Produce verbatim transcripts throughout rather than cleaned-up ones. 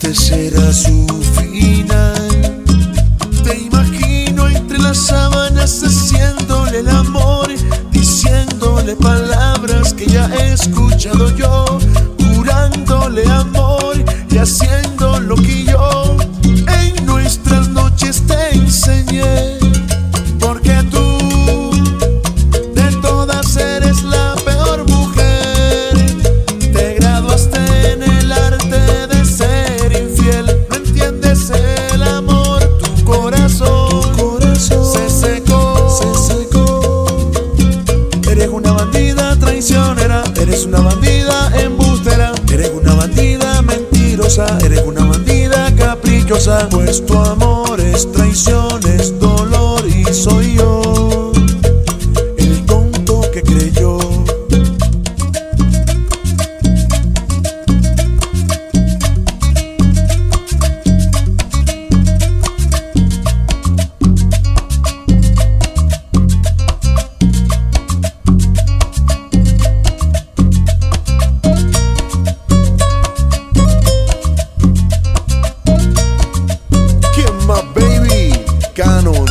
triste será su final. Te imagino entre las sábanas haciéndole el amor, diciéndole palabras que ya he escuchado yo, jurándole amor y haciendo lo que yo en nuestras noches te enseñé. Porque tú de todas eres la peor mujer. Te graduaste en el arte de ser infiel. No entiendes el amor, tu corazón, tu corazón se secó, se secó. Eres una bandida traicionera, eres una bandida embustera, eres una bandida mentirosa, eres una bandida caprichosa. Pues tu amor es traición, es dolor y soy yo el tonto que creyó. Canon.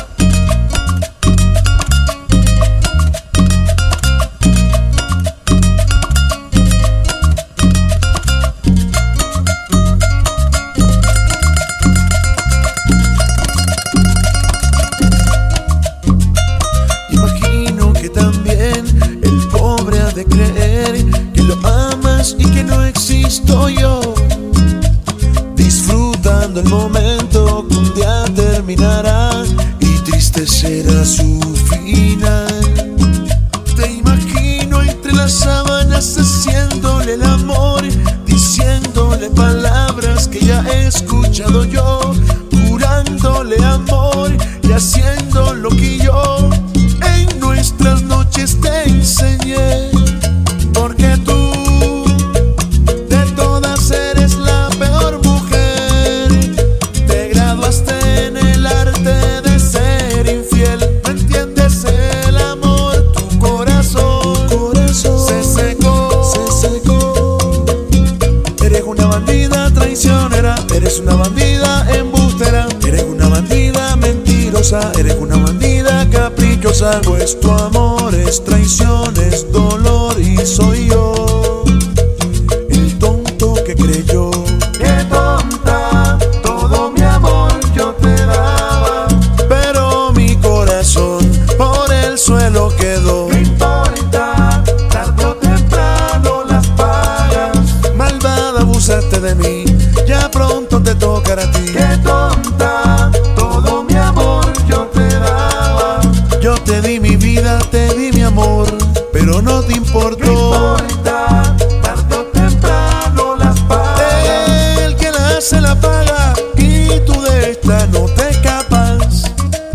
Imagino que también el pobre ha de creer que lo amas y que no existo yo, disfrutando el momento que un día terminará y triste será su final. Te imagino entre las sábanas haciéndole el amor, diciéndole palabras que ya he escuchado yo, jurándole amor y haciendo lo que yo en nuestras noches te enseñé. Porque tú de todas eres la peor mujer. Te graduaste en el arte de ser infiel. No entiendes el amor, tu corazón, tu corazón se secó, se secó. Eres una bandida traicionera, eres una bandida embustera, eres una bandida mentirosa, eres una bandida caprichosa. Pues tu amor es traición, es dolor y soy yo el tonto que creyó. Qué tonta, todo mi amor yo te daba, Pero mi corazón por el suelo quedó. ¿qué importa? Tarde o temprano las pagas. Malvada, abusaste de mí, ya pronto te tocará a ti. Qué tonta, todo mi amor yo te daba, Yo te di mi vida, te di mi amor, pero no te ¿qué importó. importa? Tarde o temprano las pagas. El que la hace la paga y tú de esta no te escapas.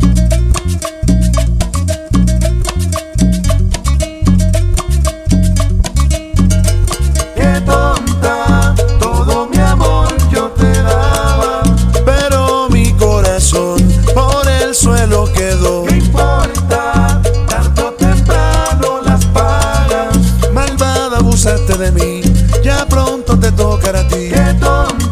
Qué tonta, todo mi amor yo te daba, Pero mi corazón por el suelo quedó. ¿qué importa? Tarde o temprano las pagas. Malvada, abusaste de mí, ya pronto te tocará a ti. Qué tonta.